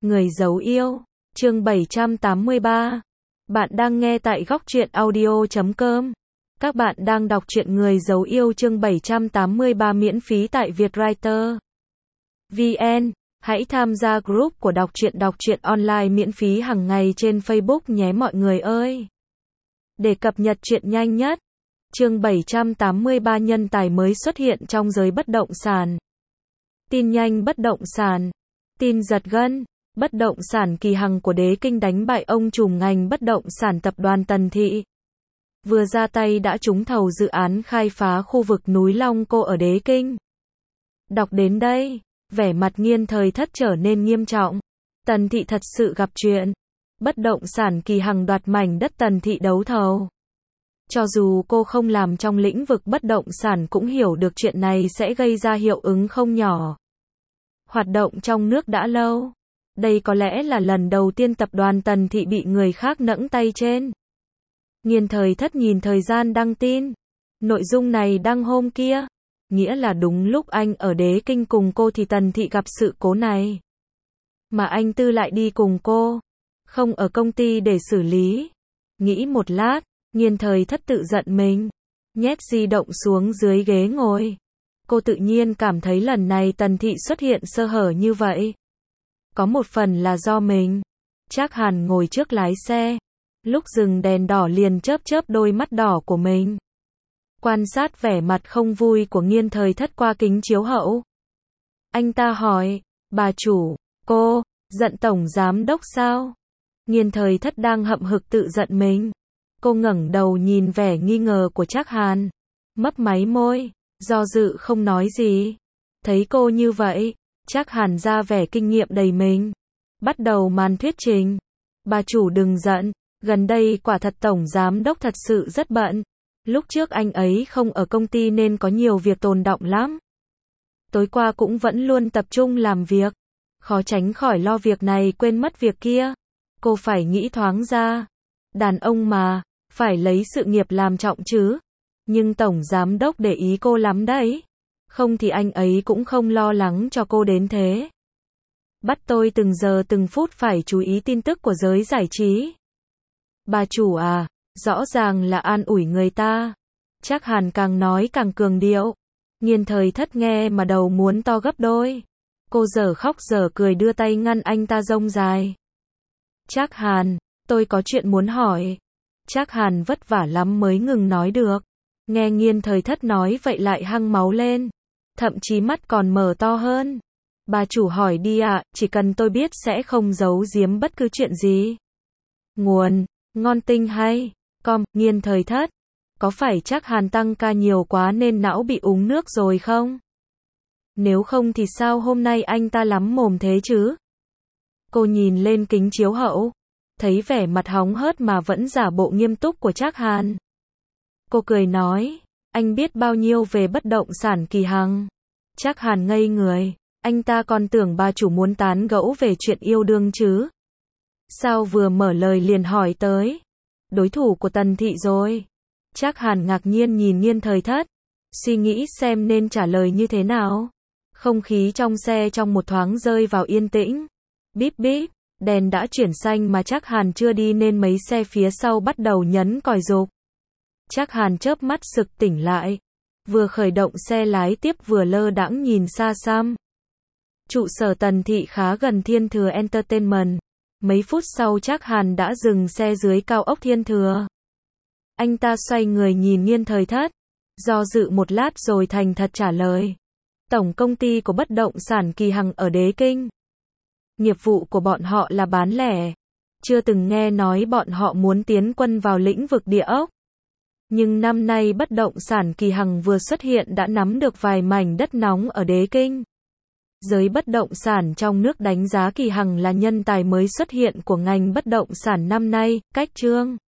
Người giấu yêu, chương 783. Bạn đang nghe tại goctruyện audio.com. Các bạn đang đọc truyện Người giấu yêu chương 783 miễn phí tại Vietwriter VN. Hãy tham gia group của đọc truyện online miễn phí hàng ngày trên Facebook nhé mọi người ơi. Để cập nhật truyện nhanh nhất. Chương 783 nhân tài mới xuất hiện trong giới bất động sản. Tin nhanh bất động sản. Tin giật gân. Bất động sản Kỳ Hằng của Đế Kinh đánh bại ông trùm ngành bất động sản tập đoàn Tần Thị. Vừa ra tay đã trúng thầu dự án khai phá khu vực núi Long Cô ở Đế Kinh. Đọc đến đây, vẻ mặt Nghiên Thời Thất trở nên nghiêm trọng. Tần Thị thật sự gặp chuyện. Bất động sản Kỳ Hằng đoạt mảnh đất Tần Thị đấu thầu. Cho dù cô không làm trong lĩnh vực bất động sản cũng hiểu được chuyện này sẽ gây ra hiệu ứng không nhỏ. Hoạt động trong nước đã lâu. Đây có lẽ là lần đầu tiên tập đoàn Tần Thị bị người khác nẫng tay trên. Nghiên Thời Thất nhìn thời gian đăng tin. Nội dung này đăng hôm kia. Nghĩa là đúng lúc anh ở Đế Kinh cùng cô thì Tần Thị gặp sự cố này. Mà anh Tư lại đi cùng cô. Không ở công ty để xử lý. Nghĩ một lát, Nghiên Thời Thất tự giận mình. Nhét di động xuống dưới ghế ngồi. Cô tự nhiên cảm thấy lần này Tần Thị xuất hiện sơ hở như vậy. Có một phần là do mình. Trác Hàn ngồi trước lái xe. Lúc dừng đèn đỏ liền chớp chớp đôi mắt đỏ của mình. Quan sát vẻ mặt không vui của Nghiên Thời Thất qua kính chiếu hậu. Anh ta hỏi, bà chủ, cô, giận tổng giám đốc sao? Nghiên Thời Thất đang hậm hực tự giận mình. Cô ngẩng đầu nhìn vẻ nghi ngờ của Trác Hàn. Mấp máy môi, do dự không nói gì. Thấy cô như vậy, Trác Hàn ra vẻ kinh nghiệm đầy mình. Bắt đầu màn thuyết trình. Bà chủ đừng giận, gần đây quả thật tổng giám đốc thật sự rất bận. Lúc trước anh ấy không ở công ty nên có nhiều việc tồn đọng lắm. Tối qua cũng vẫn luôn tập trung làm việc. Khó tránh khỏi lo việc này quên mất việc kia. Cô phải nghĩ thoáng ra. Đàn ông mà, phải lấy sự nghiệp làm trọng chứ. Nhưng tổng giám đốc để ý cô lắm đấy. Không thì anh ấy cũng không lo lắng cho cô đến thế. Bắt tôi từng giờ từng phút phải chú ý tin tức của giới giải trí. Bà chủ à, rõ ràng là an ủi người ta. Trác Hàn càng nói càng cường điệu. Nghiên Thời Thất nghe mà đầu muốn to gấp đôi. Cô dở khóc dở cười đưa tay ngăn anh ta rông dài. Trác Hàn, tôi có chuyện muốn hỏi. Trác Hàn vất vả lắm mới ngừng nói được. Nghe Nghiên Thời Thất nói vậy lại hăng máu lên. Thậm chí mắt còn mở to hơn. Bà chủ hỏi đi ạ, chỉ cần tôi biết sẽ không giấu giếm bất cứ chuyện gì. Nguồn, ngon tinh hay, Nghiên Thời Thất. Có phải Trác Hàn tăng ca nhiều quá nên não bị uống nước rồi không? Nếu không thì sao hôm nay anh ta lắm mồm thế chứ? Cô nhìn lên kính chiếu hậu. Thấy vẻ mặt hóng hớt mà vẫn giả bộ nghiêm túc của Trác Hàn. Cô cười nói, anh biết bao nhiêu về bất động sản Kỳ Hằng? Trác Hàn ngây người, anh ta còn tưởng bà chủ muốn tán gẫu về chuyện yêu đương chứ. Sao vừa mở lời liền hỏi tới? Đối thủ của Tần Thị rồi. Trác Hàn ngạc nhiên nhìn Nghiên Thời Thất. Suy nghĩ xem nên trả lời như thế nào. Không khí trong xe trong một thoáng rơi vào yên tĩnh. Bíp bíp, đèn đã chuyển xanh mà Trác Hàn chưa đi nên mấy xe phía sau bắt đầu nhấn còi rục. Trác Hàn chớp mắt sực tỉnh lại. Vừa khởi động xe lái tiếp vừa lơ đãng nhìn xa xăm. Trụ sở Tần Thị khá gần Thiên Thừa Entertainment. Mấy phút sau Trác Hàn đã dừng xe dưới cao ốc Thiên Thừa. Anh ta xoay người nhìn Nghiên Thời Thất. Do dự một lát rồi thành thật trả lời. Tổng công ty của bất động sản Kỳ Hằng ở Đế Kinh. Nghiệp vụ của bọn họ là bán lẻ. Chưa từng nghe nói bọn họ muốn tiến quân vào lĩnh vực địa ốc. Nhưng năm nay bất động sản Kỳ Hằng vừa xuất hiện đã nắm được vài mảnh đất nóng ở Đế Kinh. Giới bất động sản trong nước đánh giá Kỳ Hằng là nhân tài mới xuất hiện của ngành bất động sản năm nay. Cách chương